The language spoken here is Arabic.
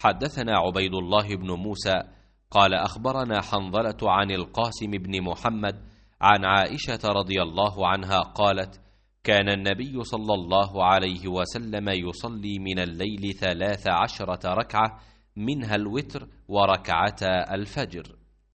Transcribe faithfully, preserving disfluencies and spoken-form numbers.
حدثنا عبيد الله بن موسى قال أخبرنا حنظلة عن القاسم بن محمد عن عائشة رضي الله عنها قالت: كان النبي صلى الله عليه وسلم يصلي من الليل ثلاث عشرة ركعة، منها الوتر وركعتا الفجر.